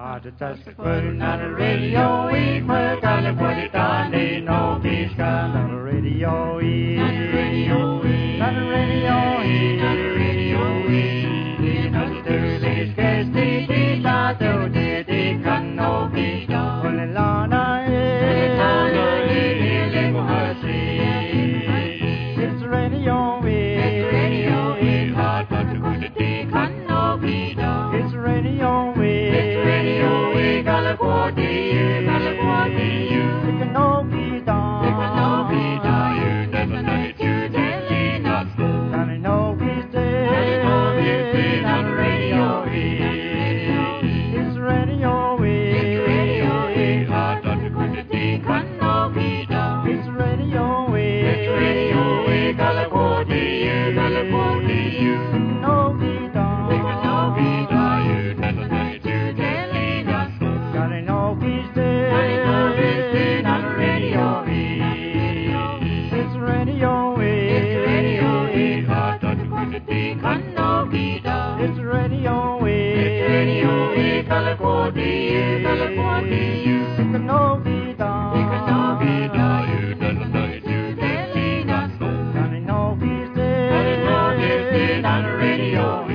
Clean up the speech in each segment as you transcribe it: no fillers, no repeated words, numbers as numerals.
Not a radio, we were gonna put it on the no beach, not a radio, not a radio, not a radio, not a radio, not a dirty case, the not a dirty can no beach, on the lana, it's radio, it's radio, hard but to put it can no beach, it's radio, it's radio, we gotta go to you, gotta go to you, it can no be done, it can no be done, you never know it, you daily not school, can it no be stay, can it no be stay, on radio, it's radio, it's radio, hard but to put it can no be done, it's radio, we gotta go to you, gotta go to you, it can no be done, it can no be done, you never know it, you daily not school, can it no be stay, can it no be stay, on radio, it's radio, it's radio, hard but to put it can no be done, it's radio, gotta go to you, gotta go to you, it can no be done, it can no be done, you never know it, you daily not school, can it no be stay, can it no be stay, on radio,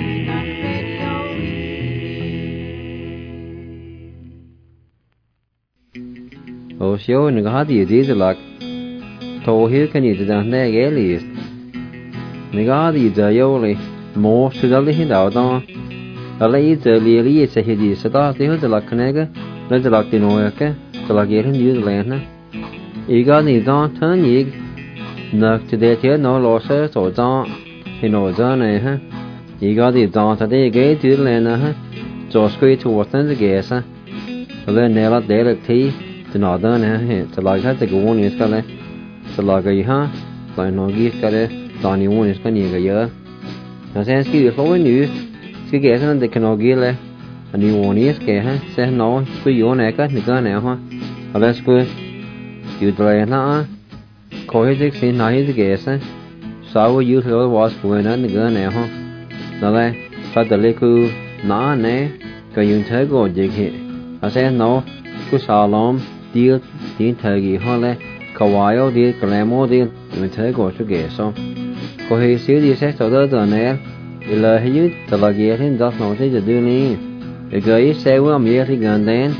Ô xíu nâng hát gì gì lạc thô hiếu cái gì từ đây ghé lì nâng hát gì giờ yêu lì mô sự đó lý đạo đó là lấy giờ lì lý sẽ hiện gì sẽ đó thì hết giờ lạc cái này cái lấy giờ lạc tiền nồi cái giờ lạc ghé thêm dưới lên á ý cái gì đó thớ gì nợ từ đây thế nó lo sơ sổ đó thì nồi đó này ha ý cái gì đó từ đây ghé dưới lên ha cho square to what then ghé sa lên này là để được thì từ nọ đó nè từ lại hết từ cái vốn này cái này từ lại cái ha lại nó ghi cái này toàn nhiều vốn cái nhiều cái giờ nó sẽ cái số nhiều cái cái này cái nó ghi lại nhiều vốn này cái ha sẽ nó cái vốn này cái này ha và let's go you try nó coi cái gì này cái cái sao you throw was going on cái này ha đó là phải từ lấy cái nó này cái dùng thế của gì kia nó sẽ nó cái salom đi đến thời kỳ họ là kawaii đi kalamo đi mình thấy có chút ghê xong có khi xíu đi xét sau đó giờ này là hay chứ từ là ghê thì đó nó sẽ được đưa đi để gửi xe của ông thì gần đến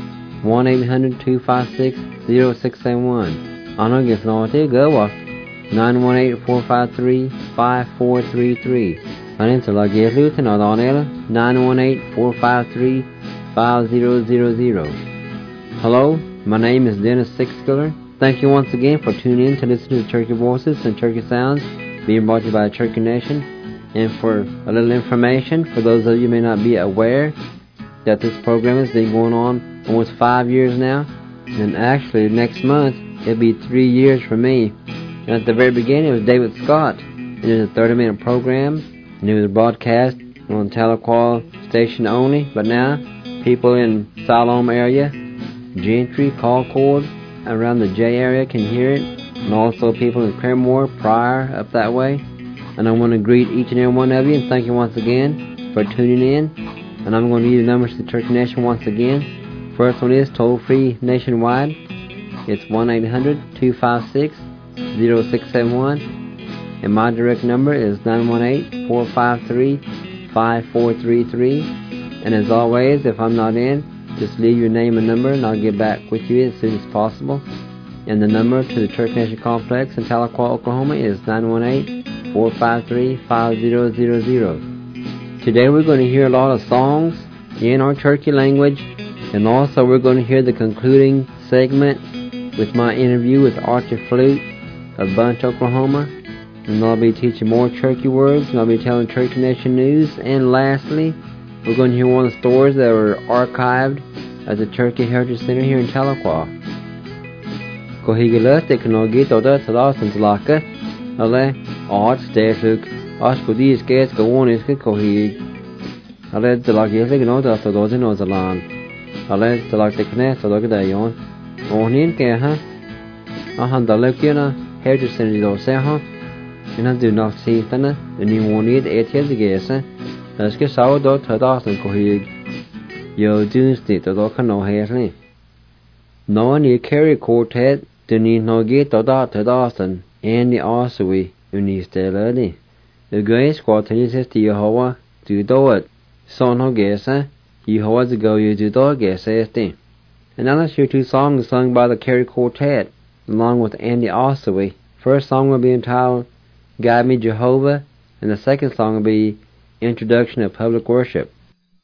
1-800-256-0671 anh nói nó thế gửi vào 918-453-5433 anh em từ là ghê lưu thế nào đó này 918-453-5000. Hello, my name is Dennis Sixskiller. Thank you once again for tuning in to listen to Turkey Voices and Turkey Sounds being brought to you by Turkey Nation. And for a little information, for those of you who may not be aware that this program has been going on almost 5 years now. And actually next month, it'll be 3 years for me. And at the very beginning, it was David Scott. It was a 30-minute program, and it was broadcast on Tahlequah station only. But now, people in Siloam area, Gentry, Concord, around the J area can hear it, and also people in Claremore, Pryor, up that way. And I want to greet each and every one of you and thank you once again for tuning in. And I'm going to use the numbers to Turkey Nation once again. First one is toll-free nationwide. It's 1-800-256-0671. And my direct number is 918-453-5433. And as always, if I'm not in, just leave your name and number and I'll get back with you as soon as possible. And the number to the Turkey Nation Complex in Tahlequah, Oklahoma is 918-453-5000. Today we're going to hear a lot of songs in our Turkey language, and also we're going to hear the concluding segment with my interview with Archie Flute of Bunch, Oklahoma. And I'll be teaching more Turkey words, and I'll be telling Turkey Nation news. And lastly, we're going to hear one of the stories that were archived at the Turkey Heritage Center here in Tahlequah. Ko higelet teknologi toda salas and laka ale art stesuk as ko these guys go on is ko hig ale the like yes no da to those no zalan ale the like tekne so da yon onin ke ha ahan da lekena Heritage Center do se ha ina do not see tana ni woni et yes guys das ke sao do tada san ko hig Yo Tuesday to do Kano Hairley. No ni Kerry Quartet, the ni no get to Dawson, and the Osaway, Unis de Lady. The Grace Quartet says to Yehovah, to do it. So no guess, Yehovah to go you to do guess, says they. And now let's hear two songs sung by the Kerry Quartet, along with Andy Osaway. First song will be entitled Guide Me Jehovah, and the second song will be Introduction of Public Worship.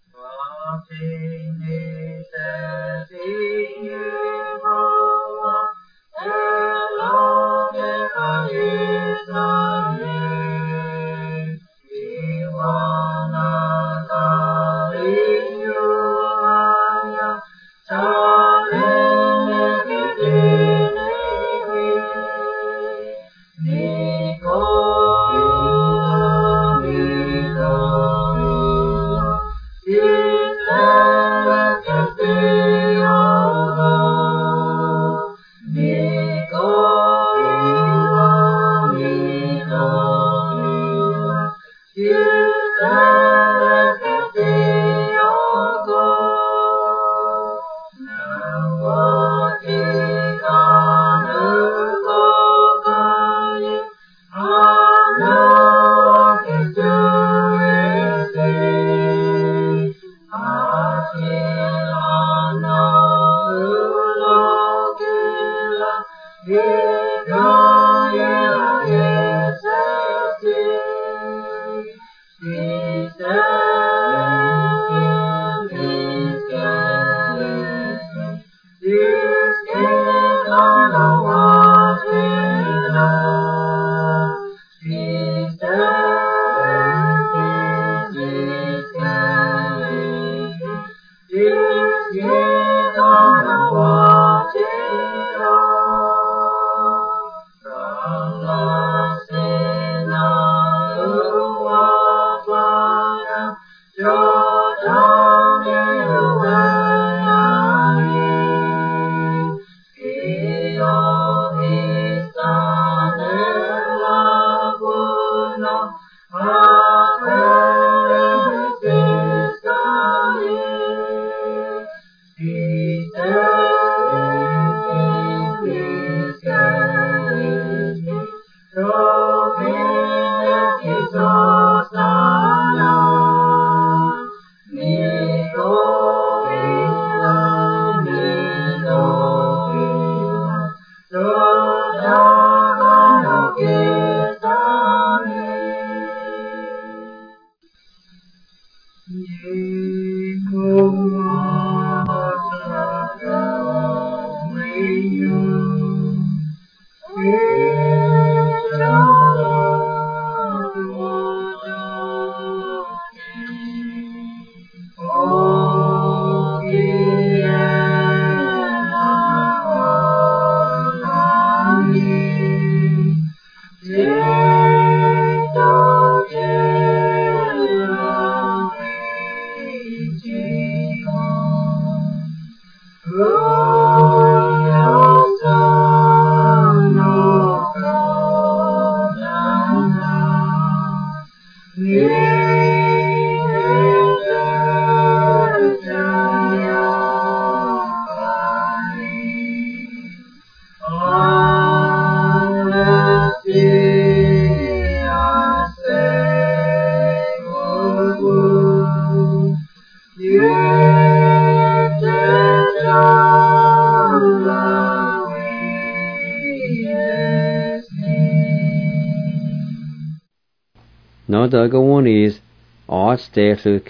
No daga one is art static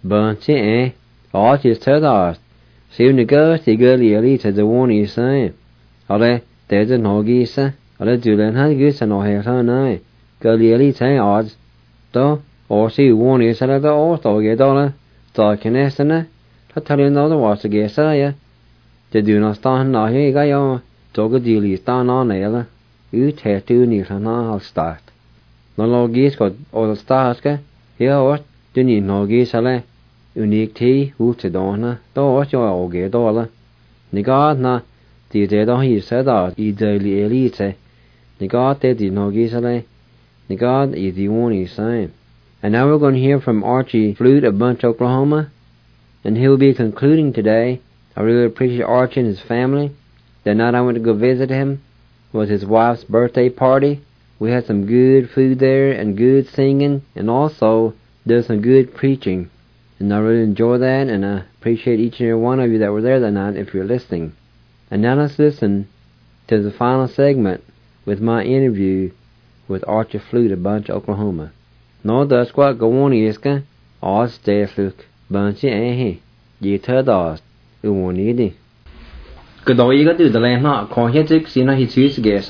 bunty art is ted see the girl the girl to the one is saying ale there's a nogi sa ale julen ha good no hair na girl say art do or see one is ala the art or get dollar to kinesana to tell you no the was to get ya the do not stand na here ga yo to go deal stand on ya you tattoo ni na I'll start no logis got all the stars ke here what do ni logis ale unique tea who to dona do what you all get dollar ni god na the de do he said that I daily elite ni god de di logis ale ni god is the one is saying. And now we're going to hear from Archie Flute of Bunch, Oklahoma, and he'll be concluding today. I really appreciate Archie and his family. The night I went to go visit him was his wife's birthday party. We had some good food there and good singing, and also there was some good preaching. And I really enjoyed that, and I appreciate each and every one of you that were there that night if you're listening. And now let's listen to the final segment with my interview with Archie Flute of Bunch, Oklahoma. No, that's what go on iska. All stay fluke. Bunch eh. You third us. You won't need it. Good day, you got to do the land not. Call here to see how he chooses to guess.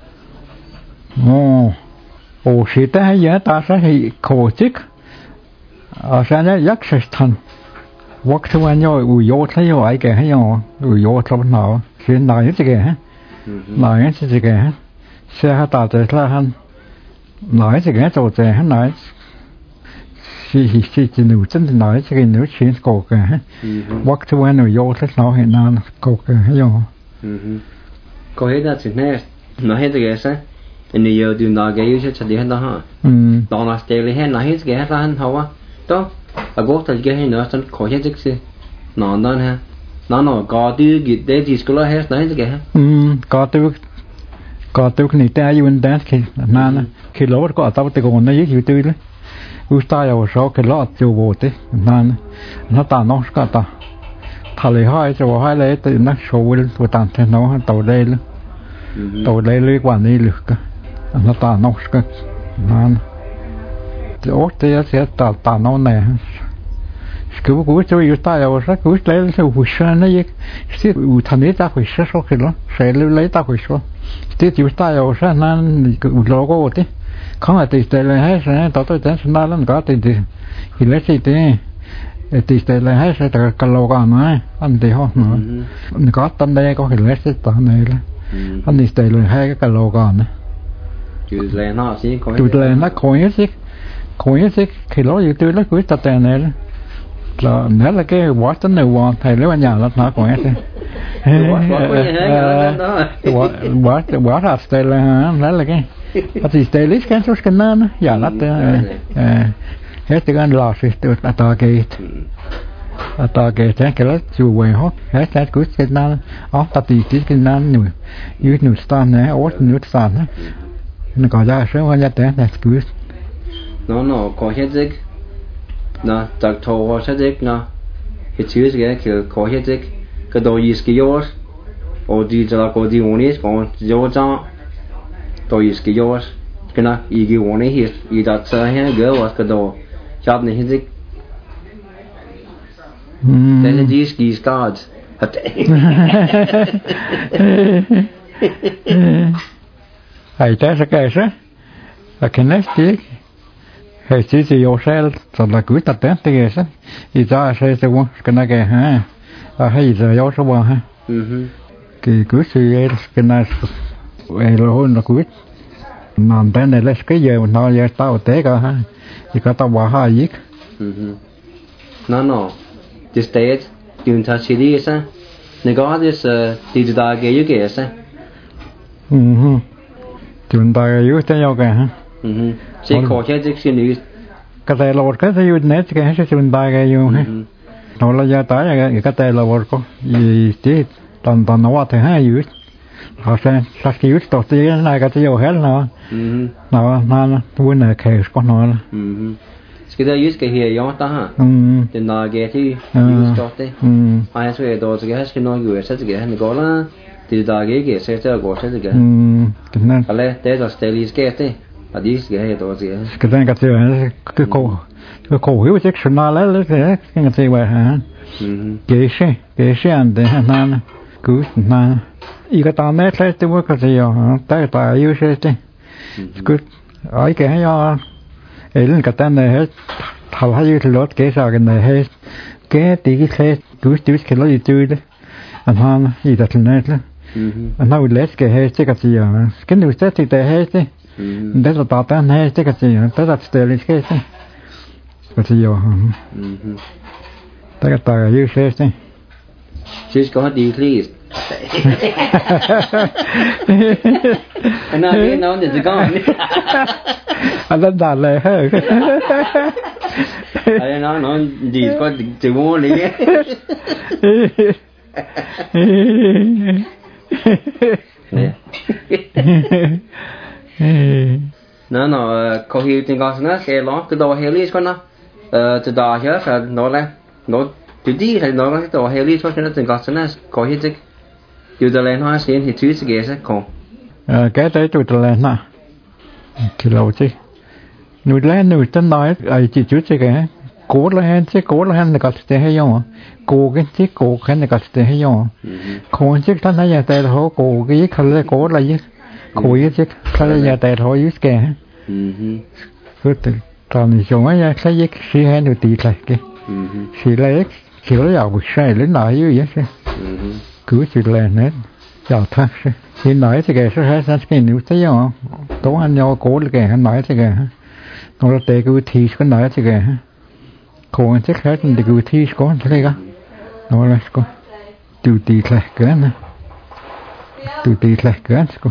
Oh, she ta ya ta sa hi ko chik. Sa ya yak sa tan. Wak tu an yo u yo ta yo ai ke ha yo. U yo ta na. Khi na yu chi ke ha. Na yu chi ke ha. Sa ha ta te la han. Na yu chi ke zo te ha na. Si chi nu chen na yu chi ke nu chin ko ke ha. Wak tu an yo ta na he na ko ke ha yo. Ko he da sin ne. Na he de guess. And you do not get used to the hand, huh? Don't I stay here? Now he's get on, how? Don't I go to get him and call his exit? No, none, no, God, do you get there? This school has nice again. Got to need to you and dance, Nana, Kilo got out to go on the you do it. Who style shock a lot to water, Nana, not a no scatter. Tally high to highlight the next show will with Anteno and Todale. Todale, one day look. Nó ta nấu cái ngon, ớt thì sẽ ta nấu này, cứ cúi cho yêu ta yêu rất cúi lấy cái hũ sữa này, thì u thanh ấy ta hũ sữa số cái đó, sẽ lấy ta hũ sữa, thì yêu ta yêu rất nên cái logo thế, không phải thì lấy hết rồi, tao tôi thấy nó là có thì lấy gì thế, thì lấy hết rồi cái logo này, anh thì không nữa, có tên đây có cái lấy gì tao này là, anh thì lấy hết cái logo này. Tụi nó coi hết khi đó như tôi nói cuối tập này là nếu là cái quá tính này hoàn thầy nếu mà nhà là nó coi hết quá thật đây là nếu là cái thì đây list cái số cái nó giả lắm hết cái anh lo thì tôi ta cái thế cái đó chịu về hết hết cái cuối cái nó ta thì cái nó nhiều như nhiều stan này ớt nhiều stan nó có ra số hoa nhật đấy, that's good. No, có hết dịch. No, đặc thù hoa hết dịch no. Cái chữ cái có hết dịch. Cái đồ gì cái yours, ở đi cho là có đi unis, còn yo cho đồ gì cái yours. Cái nào, ý cái unis hết, ý đặt sao hết cái was cái đồ, chắp này hết dịch. Then the these cards. Hay thế sẽ cái sao? Là cái next week, hay chỉ yourself, so là cứ tập đến thế sao? Ý ra sẽ quan cái này cái ha, hay giờ yêu số ha. Cái cứ cái này, rồi nó cứ làm thế này là cái giờ nó giờ tao té cả ha, chỉ có tao bỏ hai giết. No, just stay it. Doing touch CD sao? Này có this đi ra cái gì cái sao? Chúng ta yêu thế nhau cả ha. Sẽ có cái gì xin đi. Cái này là một cái yêu nét cái hay chúng ta cái yêu ha. Nó là gia tài cái này là một cái gì toàn nó thế ha yêu. Họ sẽ sắc yêu tổ tiên này cái yêu hết nó buồn là khéo con nó. Cái đó use cái here yo ta ha. Thì nó cái thì use tốt đấy. Ai sẽ đồ cái cái nó use sẽ cái nó có là thì ta cái sẽ có sẽ cái. Cái này thế là stay cái thế. À đi cái đồ gì. Cái này cái cổ hiểu chắc nó lấy cái gì vậy hả? Cái anh đấy ha cứ na ý cái tao nét lấy tôi cái gì à tại yêu sẽ thế. Cứ ấy cái do lên cái tên này hết thầu hay cái lót cái sao cái này hết cái tí cái cứ cái lót gì chơi đấy anh han gì đặt lên đấy anh nói lấy cái hết cái gì à cái này sẽ thì hết đấy đấy là tao tên hết cái gì đấy là style cái gì à cái tao yêu sẽ thế Just go ahead, please. And now it's gone. anh đã đàn lại hơn anh nói gì có chữ mua đi nó có hiểu tiếng Anh nó sẽ lo cái đồ hiểu lý con nó từ đó hết là nó là nó từ đi là nó cái đồ hiểu lý cho nó tiếng Anh nó có hiểu chứอยู่ตะเลนว่าเสียงที่ชื่อสเกสของ cái đấy tụi tụi lên nè thì lâu chứ nuôi lên nuôi tân nói ai chỉ chút chứ cái cố là hen chứ cố là hen là có thể hay không cố cái chứ cố cái là có thể hay không cố chứท่านให้ยาแต่เขาcố cái gìเขาเลยcố là gì cố cái chứเขาเลยยาแต่เขายึดแกคือตอนนี้ช่วงนี้ใช้ยึดสีให้ดูตีเลยcáiสีเล็กสีเล็กเอาไปใช้เล่นหน่อยอยู่อย่างนี้cứ chỉ là nét chào thắc thì nói thì cái số hai sáng cái nếu thấy không tối anh nhau cố là cái anh nói thì cái nó là tệ cứ thi cái nói thì cái cố anh chắc hết thì cứ thi có thấy cái nó là có từ từ lại cái này từ từ lại cái có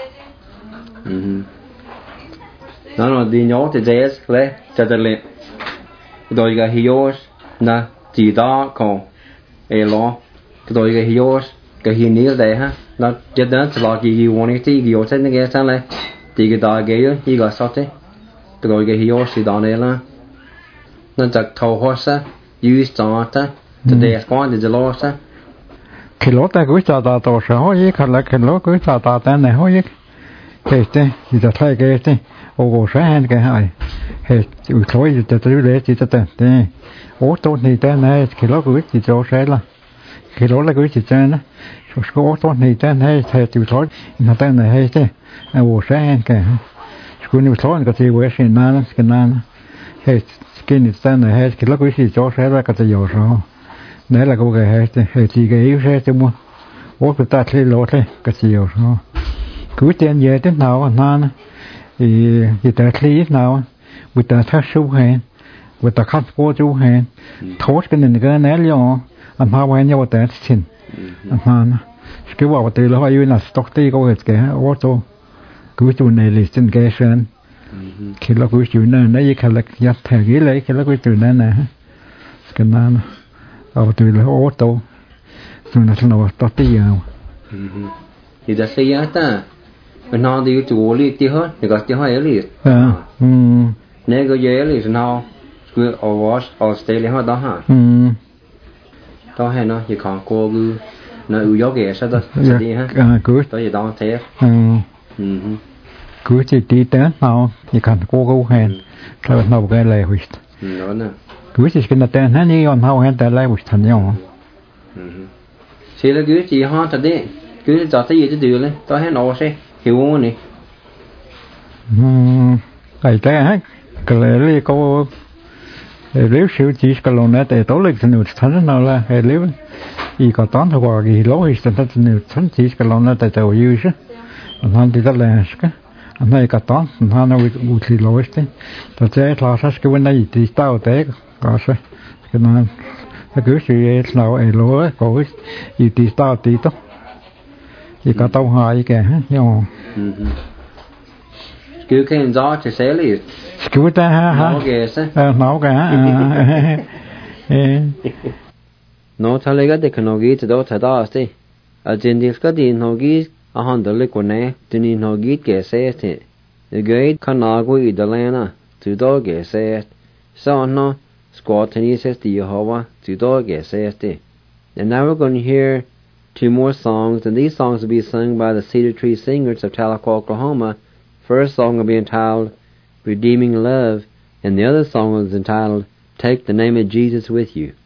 nó là đi nhớ thì dễ lấy cho ta lên rồi cái hiểu na chỉ đó còn lo rồi cái hiểu cái hình như thế ha nó chết đến là cái gì muốn thì hiểu thế này cái sao này thì cái đó cái gì gọi sao thế rồi cái hiểu sự đó này là nó chắc thâu hoa sa use đó ta từ đây quan thì lo sa khi lót ta cứ chào ta tổ số ấy khi là khi lót cứ chào ta tên này ấy cái thế thì ta thấy cái thế ô sáng cái hay hệ chịu thôi thì ta tự để chỉ ta tên ô tô thì tên này khi lót cứ chỉ cho sẽ là khi đó là cái gì trên đó, số tốt này trên hay theo tiêu thối, nó tên này hay thế, ô sáng cái, số tiêu thối cái gì vậy xin na, cái na, hay cái này tên này hay cái đó cái gì cho sẽ ra cái gì rồi, đấy là cái hay thì cái yếu sẽ chứ mua, ô cái ta thấy lỗ thế, cái gì rồi, cứ tên gì thế nào na, thì ta thấy nào, người ta thấy số hay, người ta khát vô số hay, thốt cái này cái này luôn. anh hoa quen nhau tại xin anh hoa cái bảo từ là hoa yêu là stock ti có cái ô tô cứ chủ này là xin cái sơn khi là cứ chủ này nãy giờ là giặt thẻ cái lấy khi là cứ chủ này nè cái nào ở từ là ô tô rồi là nó stock ti vào thì đã xây á ta mình nói đi chủ lý ti hết thì có ti hơi lý nếu có dễ lý nó cứ ở wash Australia hết đó hả đó hay nó chỉ còn cô cứ nó ưu dấu kìa sao đó đi ha cứ đó gì đó thế cứ chỉ đi tới nào chỉ cần cô hẹn rồi nó cái lại hủy đó nè cứ chỉ cái tên hắn như on hao hẹn tại lại hủy thành nhau chỉ là cứ chỉ ho thật đấy cứ cho thấy gì chứ được lên đó hay nó sẽ hiểu không này cái thế cái này có nếu siêu chỉ cái lồng này thì tối lịch sinh thành nó là hệ nếu ý có toán thôi qua cái lỗ thì sinh thành chỉ cái lồng này tại tàu yêu chứ anh thì rất là cái anh này cả toán anh nó bị thì lỗ đấy tại thế là sao cái vấn đề thì tao thế có sao cái nó cứ sự nào ấy lỗ có gì thì tao thì tốt thì cả tao hai cái nhau cứ cái gió thì sẽ liền cứ ta ha nó cái nó thay lấy cái để khăn gì thì đó thay đó chứ ở trên đi cái gì nó gì ở hàng đó lấy quần này thì nhìn nó gì cái xe thì cái khăn áo của ít đó là từ đó cái xe sau nó squat thì sẽ đi hoa từ đó cái xe thì and now we're going to hear two more songs and these songs will be sung by the Cedar Tree Singers of Tahlequah, Oklahoma. First song will be entitled Redeeming Love, and the other song is entitled Take the Name of Jesus With You.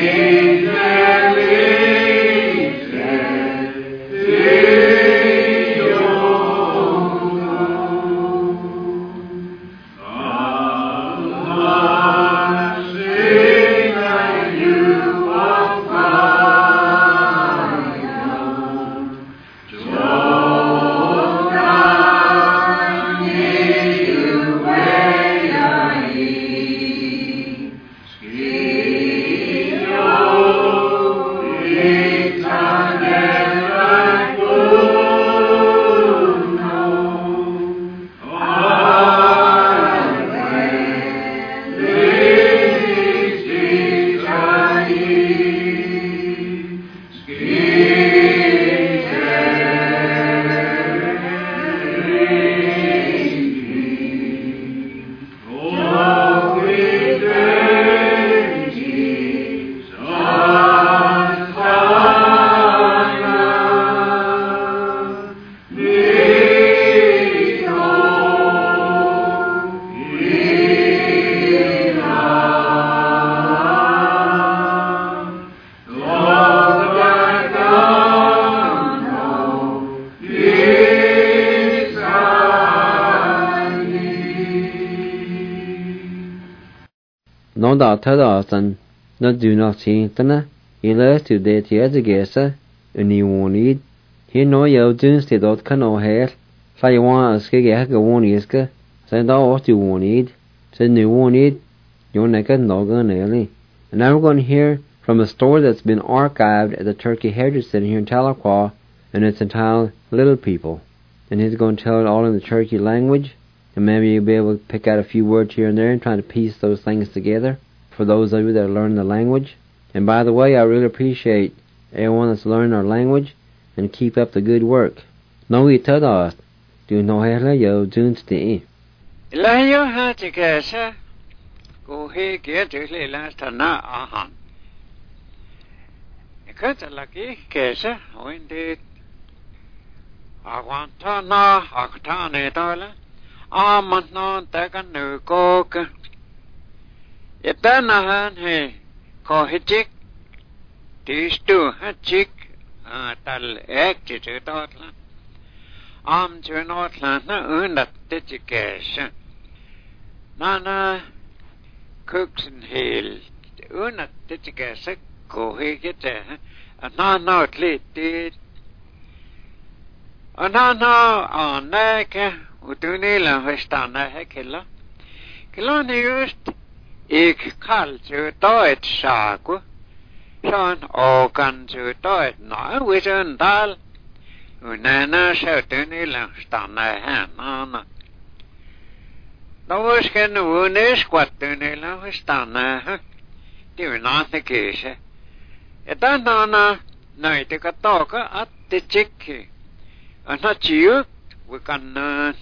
Nó đã thở đó dân, nó dù nó xin tân á, ý lỡ sự đề thì ở cái sa, anh muốn ít, hiện nói yêu dân sẽ đốt khăn ở hết, phải want cái ghé cái want ít cái, sẽ đó ở chịu want ít, sẽ nếu want ít, you're not gonna know gonna. And now we're going to hear from a story that's been archived at the Turkey Heritage Center here in Tahlequah, and it's entitled Little People. And he's going to tell it all in the Turkey language, and maybe you'll be able to pick out a few words here and there and try to piece those things together for those of you that learn the language. And by the way, I really appreciate everyone that's learned our language, and keep up the good work. No we tell us, do no hella yo dun sti. La yo ha tikasa, go he get to the last na ahan. Because lucky kesa, when did I want to know Octane dollar? Man non take a new coke. It done a hand he call his chick. These two a chick, tal acted to Dotland. To Northland, that dedication. Nana cooks and hill, that dedication, go he get there, and not late did. Nana on neck. Utunila hestana hekilla. Kiloni just ik kalju toet saku. Son okan ju toet na wisen dal. Unana shoutunila stana hanana. No wisken unis quatunila hestana. Do not the case. Etanana nightika toka at the chicky. And not you. We can na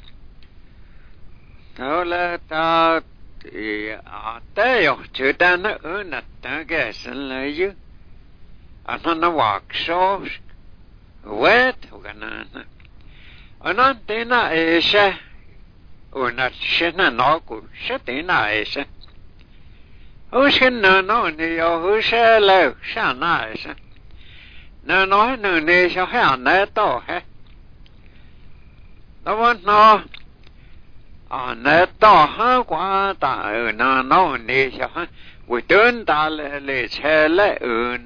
Tola ta yo chudan una ta gasan la you anana walk so wet ugana anantina esha una shena no ku shetina esha Ushin no ni yo husha lo shana esha no ni so ha na to he nó vẫn nó nè to ha quá ta nó nè sao ha buổi trưa ta lệ xe lệ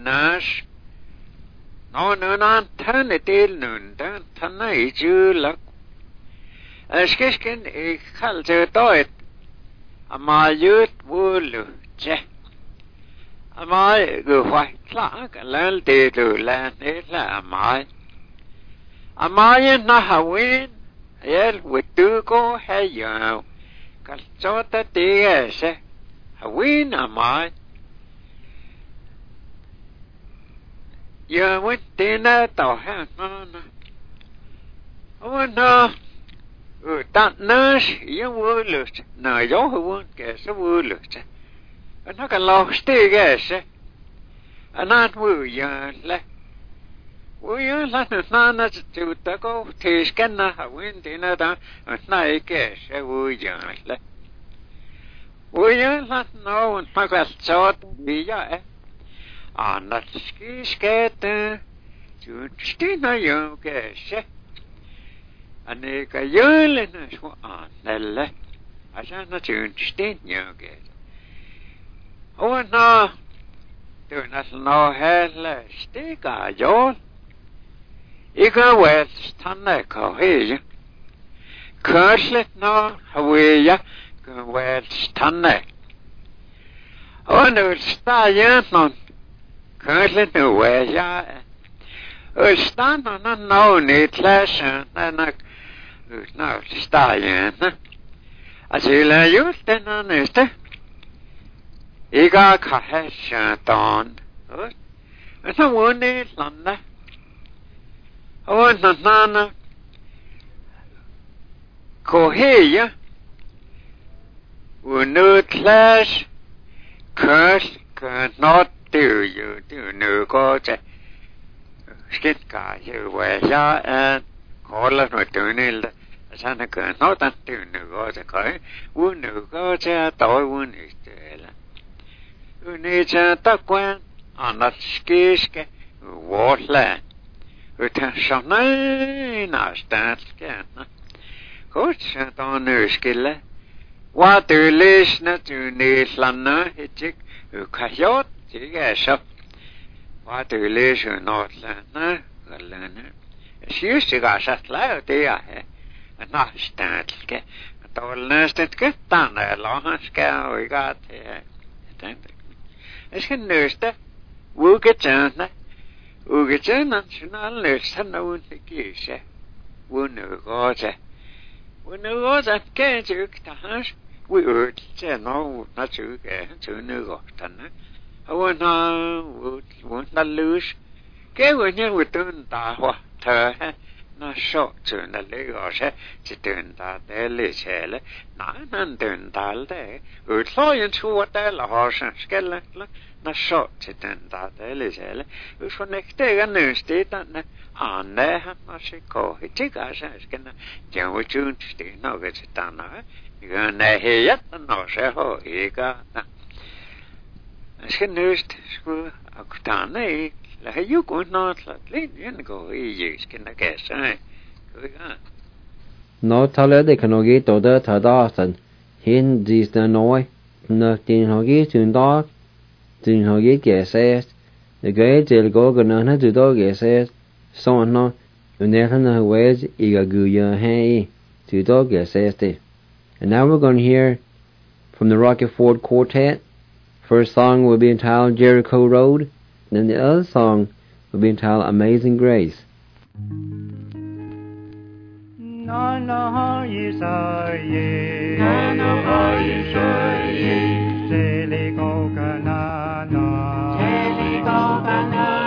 nó nó thân này tên thân này chứ lắc cái khal chơi tôi mà yết vui lử che mà người phải lạ cái lên từ từ lên hết là mà yên nó hawin Yel witu ko hayo. Kalsota tiese. Hawin amai. Ya witina to ha na. Oh no. That nurse you will na yo won ke so will. Nó ka lo sti ke se. Anat wu ya le. We are not a to go to scanner, a wind in a night guess, a wood. We are not known, my short, be ya. Annat skiskete, stina jokese. Aneka jölene svo annelle. Asana stin jokese. Ona tunas no helle stika jol. Ika west tanne kohej. Kurslet no haweja west tanne. Ona stajen non. Kurslet no weja. Stan on no need lesson and no stajen. Asila justen on este. Iga kahesha don. Esa wone landa. Nana Koheya Unu clash curse cannot do you do no go to skit guy you where ya and call us no doing Santa cannot do no go to go Unu go to toy one is the Unicha Takwan on that skiske Warland Utan nästan Kutsa on nyskille. Vaatulisna tyynnislanna hitsik ukajot tigesop. Vaatulisu nootlanna kallana. Syystigasat läytiä he. Nastanske. Tolnästitke tänne lohanska oikeat he. Esken nystä. Vuuketsänä. Ugetsen national sana unti kiise. Unugoze. Unugoze kenjuk tahas. We urd se no natsuke tunugotana. Awana wunna lose. Ke wanya wutun ta wa ta na shot tuna legose. Tun ta dele sele. Na nan tun talde. Utloyen tuota la hosen skella. Na shot tun ta dele sele. Usonekte nysti tänne annehan nasiko hitsikasa äsken jauchun stina vetsetana ja nähijät no se hoika äsken nyst sku akutane lähe jukun naatlat linjen ko iiskin näkessä kuinka no tale de kanogi toda tadasan hin disna noi na tin hogi tunda tin hogi keses de gay del gogana du dogeses Sonna unelana wes igaguya hey to dogeseste. And now we're going to hear from the Rocky Ford Quartet. First song will be entitled Jericho Road, and then the other song will be entitled Amazing Grace. Na na Isaye, na na Isaye, Jericho kana na, Jericho kana.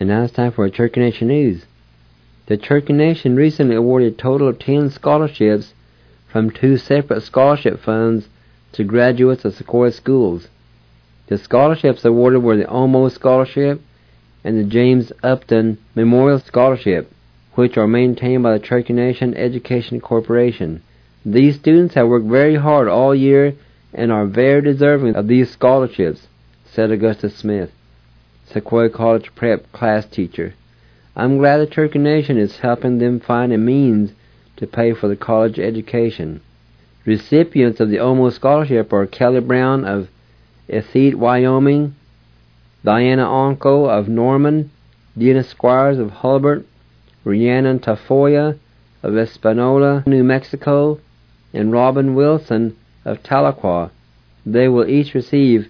And now it's time for a Cherokee Nation News. The Cherokee Nation recently awarded a total of 10 scholarships from 2 separate scholarship funds to graduates of Sequoia schools. The scholarships awarded were the Olmo Scholarship and the James Upton Memorial Scholarship, which are maintained by the Cherokee Nation Education Corporation. These students have worked very hard all year and are very deserving of these scholarships, said Augustus Smith, Sequoia College Prep class teacher. I'm glad the Cherokee Nation is helping them find a means to pay for the college education. Recipients of the Olmo Scholarship are Kelly Brown of Esseet, Wyoming, Diana Onko of Norman, Dina Squires of Hulbert, Rhiannon Tafoya of Espanola, New Mexico, and Robin Wilson of Tahlequah. They will each receive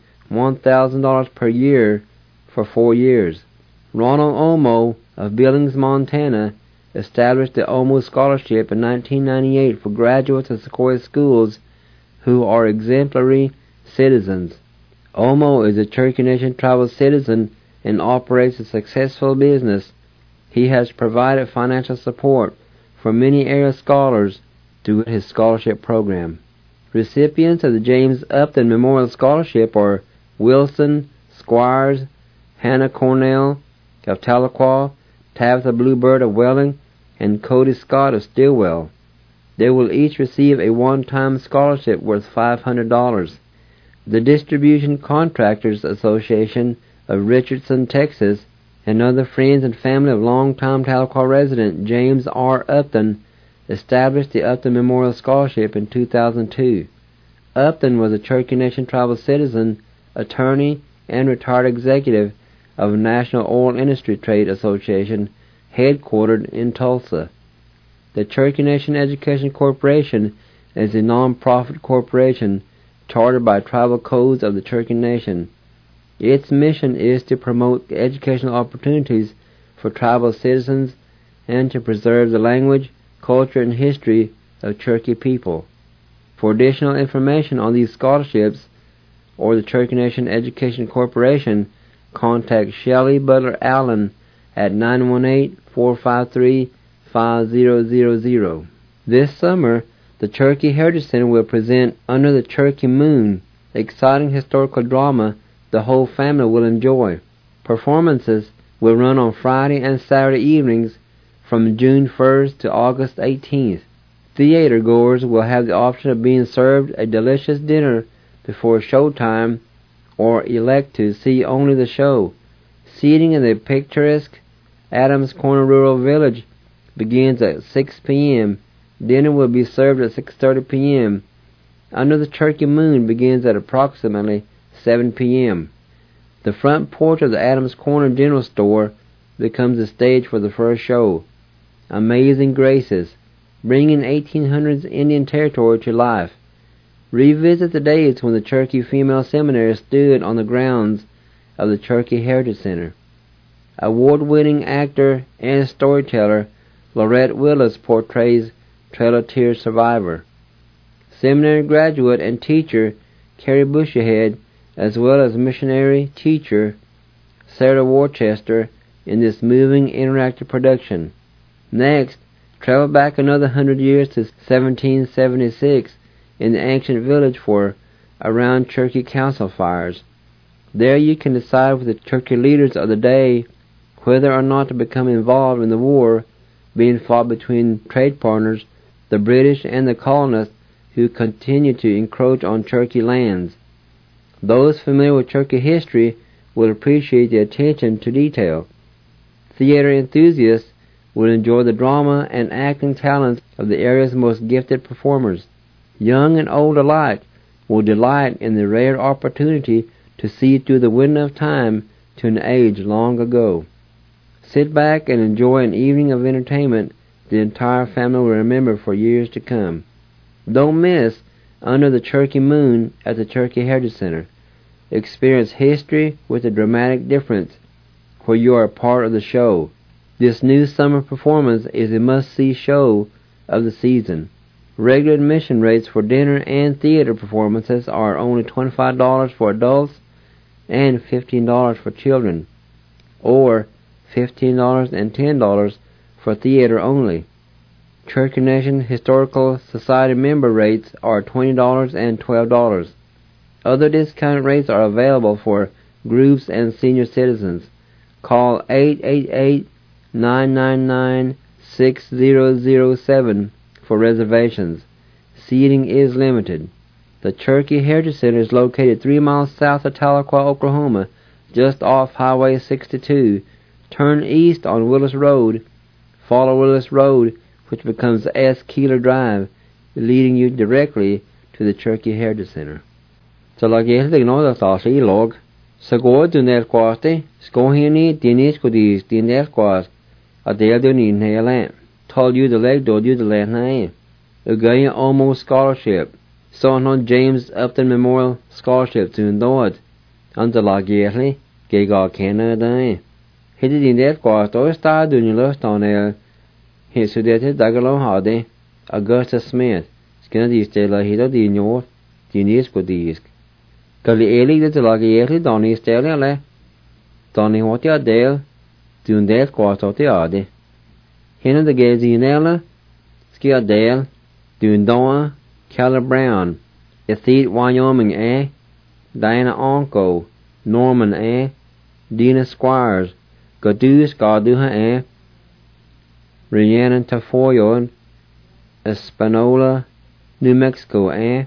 $1,000 per year for 4 years. Ronald Olmo of Billings, Montana, established the Olmo Scholarship in 1998 for graduates of Sequoia schools who are exemplary citizens. Olmo is a Cherokee Nation tribal citizen and operates a successful business. He has provided financial support for many area scholars through his scholarship program. Recipients of the James Upton Memorial Scholarship are Wilson Squires, Hannah Cornell of Tahlequah, Tabitha Bluebird of Welling, and Cody Scott of Stillwell. They will each receive a one-time scholarship worth $500. The Distribution Contractors Association of Richardson, Texas, and other friends and family of longtime Tahlequah resident James R. Upton established the Upton Memorial Scholarship in 2002. Upton was a Cherokee Nation tribal citizen, attorney, and retired executive of National Oil Industry Trade Association, headquartered in Tulsa. The Cherokee Nation Education Corporation is a non-profit corporation chartered by tribal codes of the Cherokee Nation. Its mission is to promote educational opportunities for tribal citizens and to preserve the language, culture, and history of Cherokee people. For additional information on these scholarships or the Cherokee Nation Education Corporation, contact Shelley Butler Allen at 918-453-5000. This summer, the Cherokee Heritage Center will present Under the Cherokee Moon, exciting historical drama the whole family will enjoy. Performances will run on Friday and Saturday evenings from June 1st to August 18th. Theater goers will have the option of being served a delicious dinner before showtime or elect to see only the show. Seating in the picturesque Adams Corner Rural Village begins at 6 p.m. Dinner will be served at 6:30 p.m. Under the Cherokee Moon begins at approximately 7 p.m. The front porch of the Adams Corner General Store becomes the stage for the first show. Amazing Graces, bringing 1800s Indian territory to life. Revisit the days when the Cherokee Female Seminary stood on the grounds of the Cherokee Heritage Center. Award-winning actor and storyteller Lorette Willis portrays Trail of Tears survivor. Seminary graduate and teacher Carrie Bushyhead, as well as missionary teacher Sarah Worcester in this moving interactive production. Next, travel back another 100 years to 1776 in the ancient village for Around Cherokee Council Fires. There you can decide with the Cherokee leaders of the day whether or not to become involved in the war being fought between trade partners, the British and the colonists who continue to encroach on Cherokee lands. Those familiar with Cherokee history will appreciate the attention to detail. Theater enthusiasts will enjoy the drama and acting talents of the area's most gifted performers. Young and old alike will delight in the rare opportunity to see through the window of time to an age long ago. Sit back and enjoy an evening of entertainment the entire family will remember for years to come. Don't miss Under the Cherokee Moon at the Cherokee Heritage Center. Experience history with a dramatic difference where you are a part of the show. This new summer performance is a must-see show of the season. Regular admission rates for dinner and theater performances are only $25 for adults and $15 for children, or $15 and $10 for theater only. Church Connection Historical Society member rates are $20 and $12. Other discount rates are available for groups and senior citizens. Call 888-999-6007 for reservations. Seating is limited. The Cherokee Heritage Center is located 3 miles south of Tahlequah, Oklahoma, just off Highway 62. Turn east on Willis Road. Follow Willis Road, which becomes S. Keeler Drive, leading you directly to the Cherokee Heritage Center. So like yesterday, no, that's log. So go to net quasti, skohini, dinis kudis, dinner quas, a del donin helan. Told you the leg, do you the land name. A guy almost scholarship. Son on James Upton Memorial Scholarship to Nord. Under like yesterday, gay got Canada. He did in that quast, or started doing your lust on air. He studied Dagalo Hardy, Augustus Smith, Skinner Stella, he did in your dinis kudis. Kali Eli did the like yesterday, Donny Stella. Donny what your dale, doing that quast of the Ardy. Hina the gays in Ella, Skia Dale, doing Donna, Keller Brown, Ethete Wyoming, Diana Onko, Norman, Dina Squires, Godus Garduha, Rhiannon Tafoyo, Espanola, New Mexico,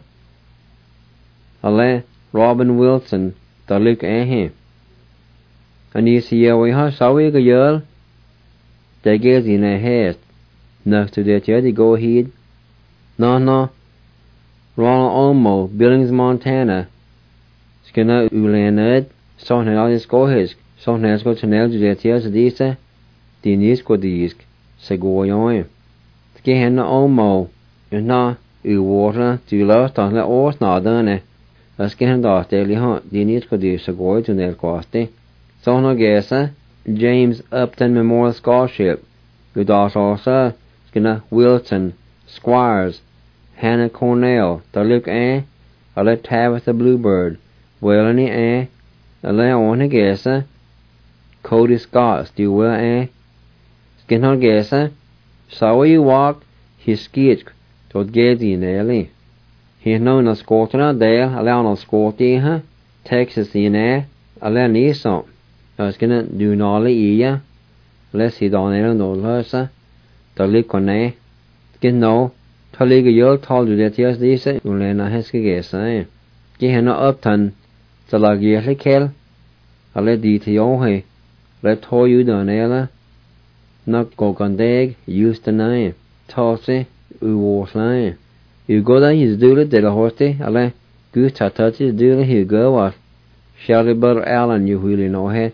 Ale, Robin Wilson, the Luke, And you see, we have so we go, they get in a haste. Next to that, you go ahead. No. Ronald Olmo, Billings, Montana. Skinner Ulaned, Son Helias Gohis, Son Hasco Chanel Jetias Disa, Dinisco Disk, Segoyon. Skin Olmo, Na, Water, to lost on the Ors Nardane. A skin dot daily hunt, Dinisco Disk, Segoy to Nel Costi. Son Ogessa, James Upton Memorial Scholarship. Good also, Skinner Wilson, Squires, Hannah Cornell, the Luke I let Tabitha Bluebird, Wellany I let on Gessa, Cody Scott, Stewell Skinner Gessa, saw you walk, his skitch, to Geddy in Ellie. He known a Scotland Dale, allow on Scotty, Texas in a let Nissan. Skinner do nolly iya, less he don't know Lursa, the Luke on Skin no. Taliga yol told you that yes, this Ulena Heske guess, Gihana Upton, the Lagier Kel, a let DTO, let toy you down ella, not go gondeg, used the name, tossy, was line. You go down his doodle de la horty, a let good touches doodle here go what. Shelly Butter Allen, you really know he,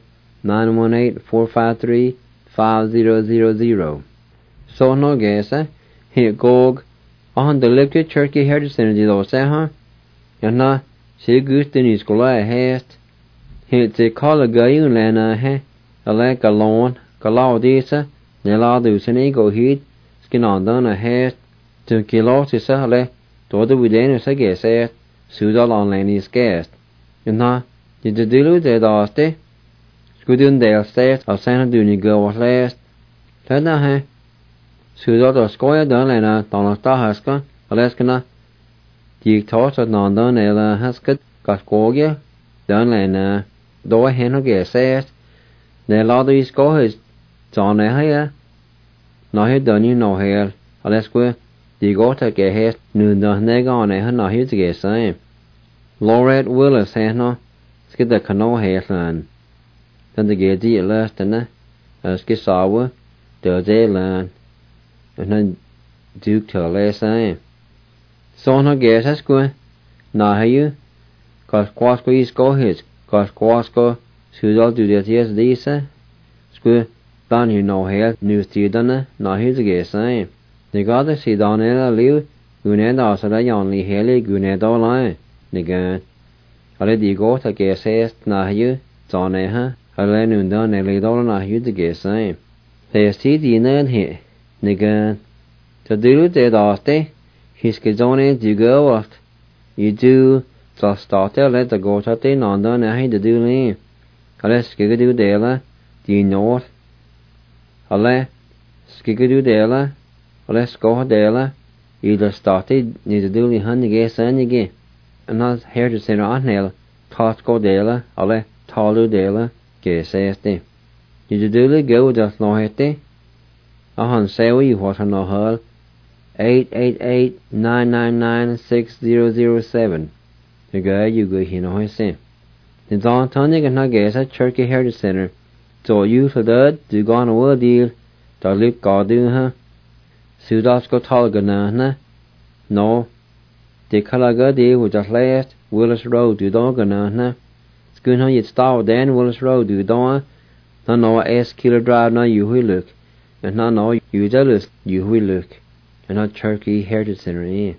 918-453-5000. So no guess, here go. On the Liquid Cherokee Heritage Center did all say, And na, she goose in his school hast. Hit the call a guy in Lana, a like a lawn, Galaudisa, Neladus and ego heat, skin on done a hast, to kill off his sale, to the within us, I guess, Sudal on Lanny's guest. And na, did the deal with the doste? Scudun Dale says, of Santa Duny go at last. Tell na, Sudal or Scoya done Lana, Donald Haska, Alaskana. Dick tossed at non done Ella Hasket, got Gorgia, done Lana, do a hen of guess says. They lot of these go his John here. No, he done you no hair, Alaska. The go to get his noon the neg on a no here to get same. Lorette Willis, no, skid the canoe hair land. Then the get the last and as get sour, the day land. And then Duke to last time. So no guess that's good. Nah, you? Cause Quasco is go his. Cause Quasco should all do that yes, these. Squid, done you know here, news to you done, nah, here's a guess same. They got to see down in a live, Guned also the only heli Guned all line. Again. Already go to guess says, nah, you, John I let noon done a little nah, you the guess same. They see the nerd here. Nigga, to do the doste, his kizone do go what you do, so start to let the go to the non done I had to do lean. Unless you do dela, the north, alle skigadu dela, alle skoha dela, either started near the duli hanige sanige, and as here to say anhel, tatko dela, alle talu dela, geseste. You duli go just no hete, ahan sewi what an ohal, 888-999-6007. The guy you go hin ho se. The don tonig and nagesa Turkey Heritage Center. So you for that do gone a word deal, da look gadu ha. Sudas go talgana na. No. The Kalaga deal with just last Willis Road do dogana na. Skun ho yet star then Willis Road do don. No S killer drive na you will look. And no you jealous you will look. And not Turkey Heritage Center eh.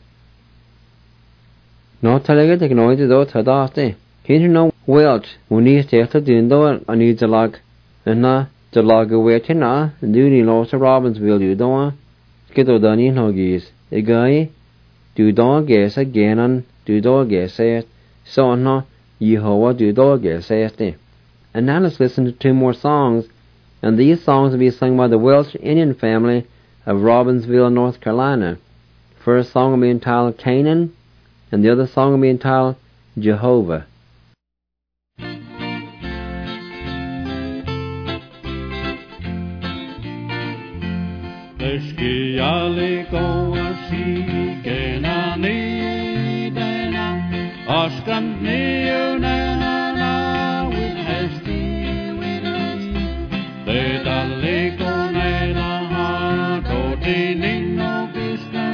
No talaga de gnoide do tadaste. Hinter no Welch when he stayed at the I need the log. And na the log away to na and do ni lost to Robbinsville you don't. Get o done in hoggies. A guy do dog guess again and do dog guess it. So no Yehovah do dog guess it. And now let's listen to two more songs. And these songs will be sung by the Welsh Indian family of Robbinsville, North Carolina. First song will be entitled Canaan, and the other song will be entitled Jehovah. Eskiali koasi kenani dena askan niunena with hesti de dalikonena toti ninno krishna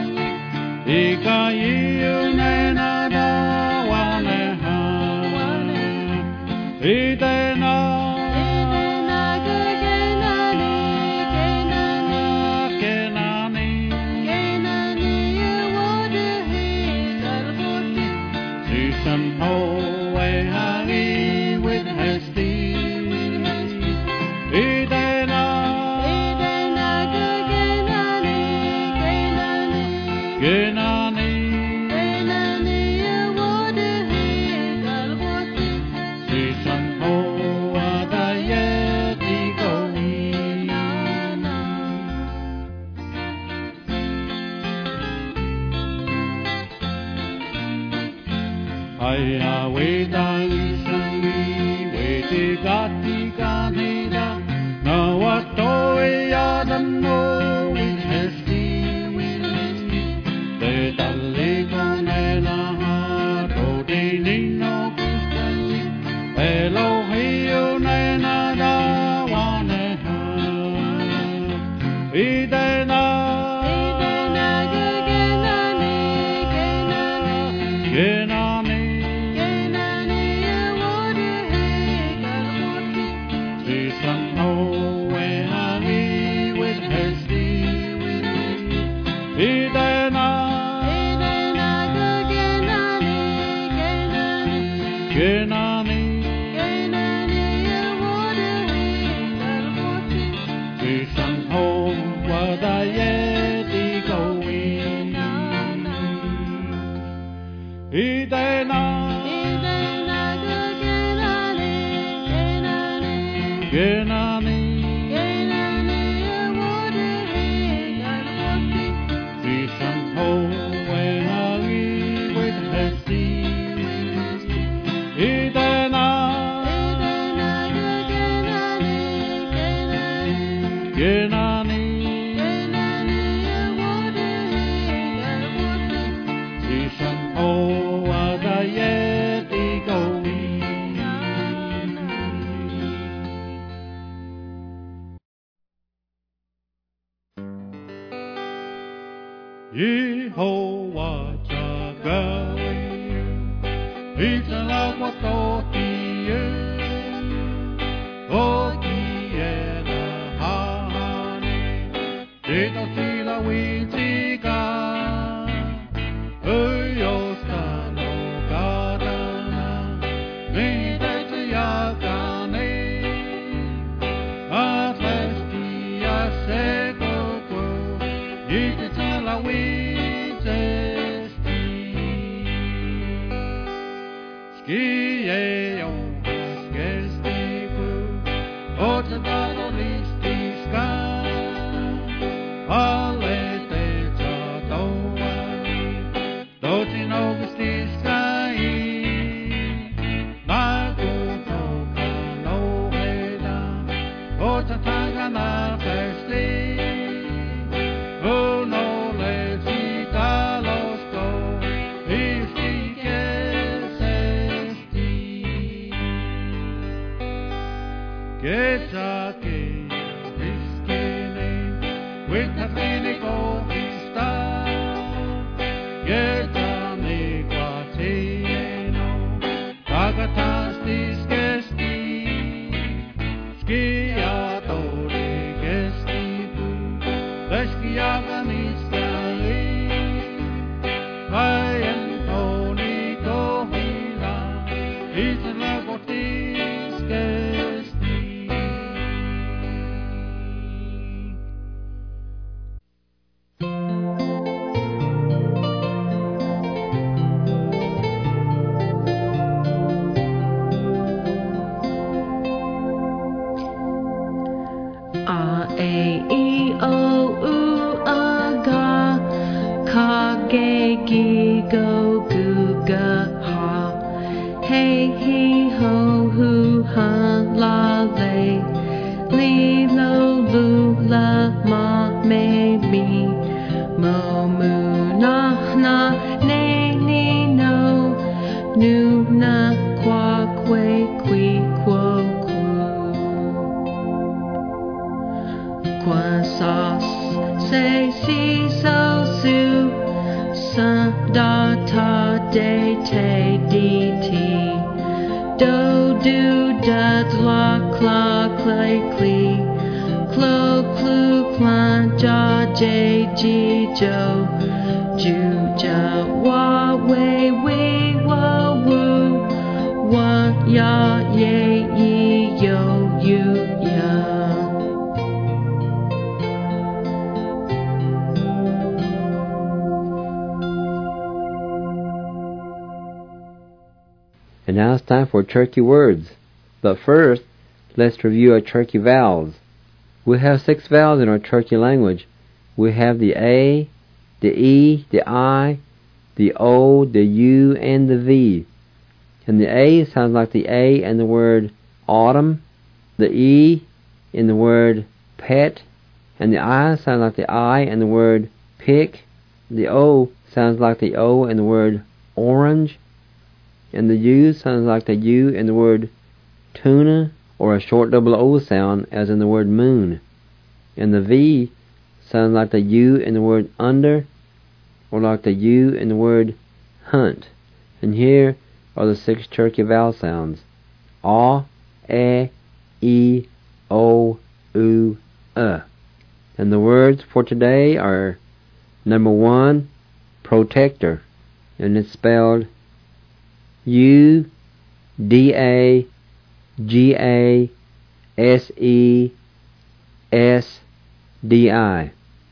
ikaiunena dawaneha idena Yehovah Jagawe, Itala Watotie, Okiela Hane, Dito Sila Witika, Uyosta Logadana, Mideti Yakane, Atlestia Sekoko, Itala Witika. Skieją skestiku, oczekano listiska. And now it's time for Cherokee words. But first, let's review our Cherokee vowels. We have 6 vowels in our Cherokee language. We have the A, the E, the I, the O, the U, and the V. And the A sounds like the A in the word autumn, the E in the word pet, and the I sounds like the I in the word pick. The O sounds like the O in the word orange, and the U sounds like the U in the word tuna, or a short double O sound as in the word moon. And the V sounds like the U in the word under, or like the U in the word hunt. And here are the 6 Cherokee vowel sounds: A, E, O, U, And the words for today are: number 1, protector, and it's spelled U-D-A-G-A-S-E-S-D-I.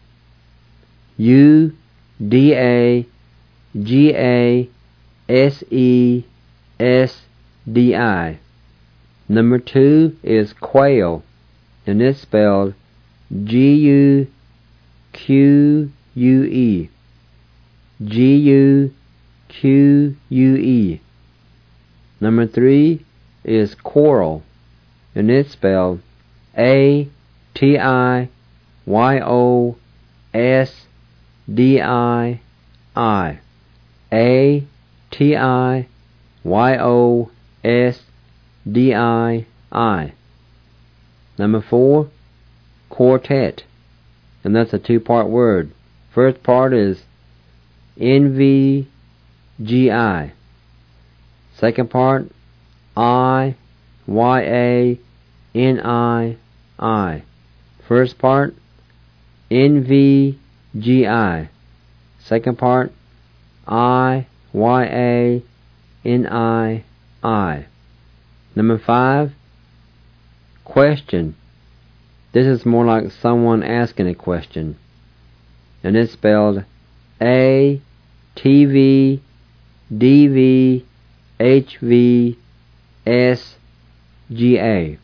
U-D-A-G-A-S-E-S-D-I. Number 2 is quail, and it's spelled G-U-Q-U-E. G-U-Q-U-E. Number 3 is coral, and it's spelled A-T-I-Y-O-S-D-I-I. A-T-I-Y-O-S-D-I-I. Number 4, quartet, and that's a 2-part word. First part is N-V-G-I. Second part, I-Y-A-N-I-I. First part, N-V-G-I. Second part, I-Y-A-N-I-I. Number 5, question. This is more like someone asking a question, and it's spelled A-T-V-D-V-H-V-S-G-A.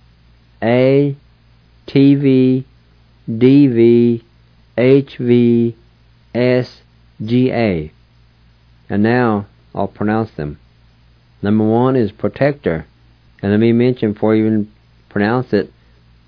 A-T-V-D-V-H-V-S-G-A. And now I'll pronounce them. Number 1 is protector, and let me mention before you even pronounce it,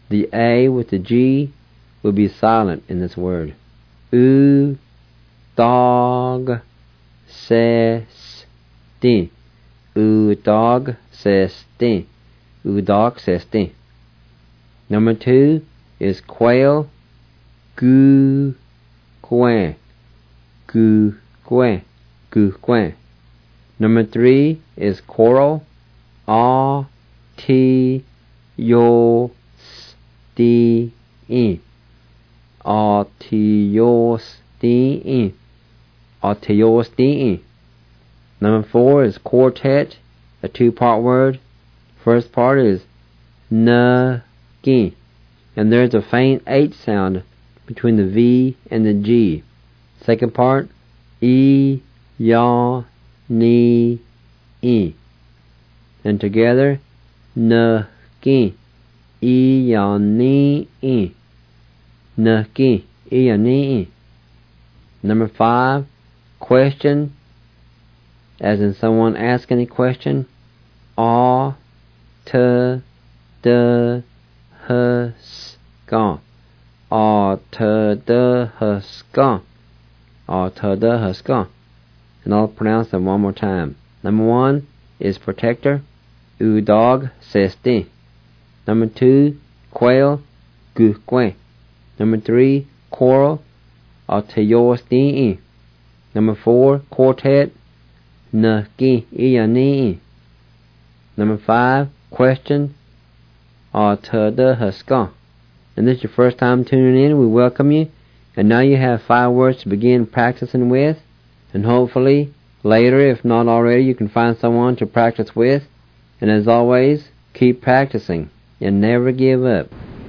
The A with the G will be silent in this word. U, dog, ses, din. U, dog, ses, din. U, dog, ses, din. Number 2 is quail. Gu, guen. Gu, guen. Gu, guen. Number 3 is coral. A, T, yo, s, D, E. A, T, yo, s, D, E. A, T, yo, s, D, E. Number 4 is quartet, a 2-part word. First part is n, gi, and there's a faint H sound between the V and the G. Second part, E, ya, ni, E. And together, n, gi, E, ya, ni, E. N, gi, E, ya, ni, E. Number 5, question, as in someone asking a question. A, t, d, h, s, ga. A, t, d, h, s, ga. A, t, d, h, s, ga. And I'll pronounce them one more time. Number 1 is protector. U, dog, ses, din. Number 2, quail. Gu, guen. Number 3, coral. A, te, yo, s, din, E. Number 4, quartet. N, gi, E, ya, ni, E. Number 5, question. A, t, d, h, s, ga. And this is your first time tuning in, we welcome you. And now you have 5 words to begin practicing with. And hopefully, later, if not already, you can find someone to practice with. And as always, keep practicing and never give up.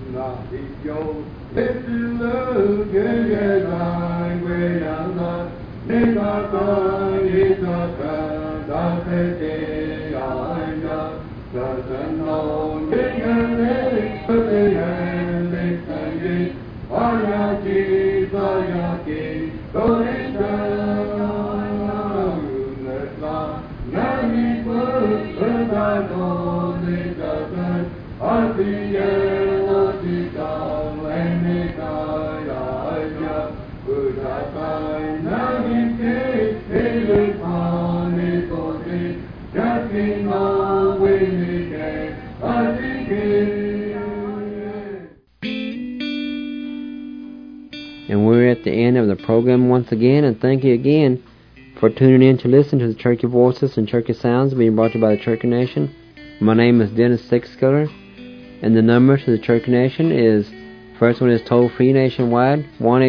And we're at the end of the program once again, and thank you again for tuning in to listen to the Cherokee Voices and Cherokee Sounds being brought to you by the Cherokee Nation. My name is Dennis Sixskiller, and the number to the Cherokee Nation is, first one is toll-free nationwide,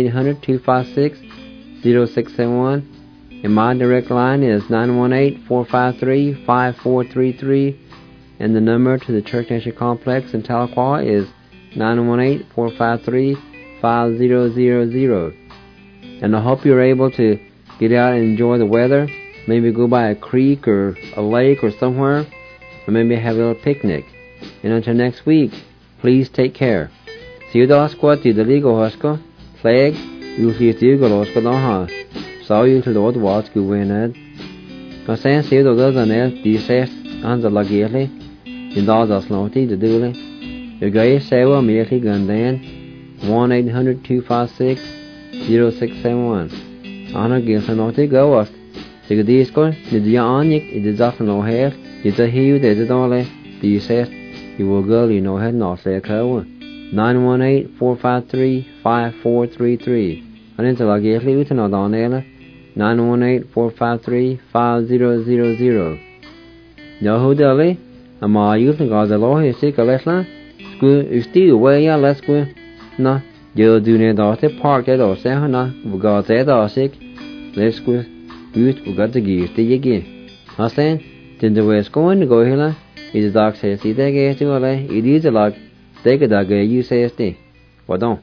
1-800-256-0671, and my direct line is 918-453-5433, and the number to the Cherokee Nation Complex in Tahlequah is 918-453-5000. And I hope you're able to get out and enjoy the weather. Maybe go by a creek or a lake or somewhere, or maybe have a little picnic. And until next week, please take care. Siudaskwa tidaligo husko, flag, ufiutigolosko doha. Saw you to the old watch go wined. Kasan siudoganel, disest, anza lagili, in dazas noti the dule. The gay sewa merely gundan, 1-800-256-0671. Anna Gilsanoti go us. The disco, the Dianic, it is often no hair, it's a hew, there's a dollar, the says, you will go, you know, head not say a cow. 918-453-5433. And it's a lucky with another on 918-453-5000. Yahoo Deli, a ma youth and got the law here, sick a lesson. School, you still away, yeah, let's go. No. Giờ từ này đó sẽ park cái đó sẽ hả vừa gọi sẽ đó sẽ let's go good we got the gear tới gì hả sen trên the west going go hela is dark sẽ see cái chứ là it is a lot take cái đó cái you say stay what don't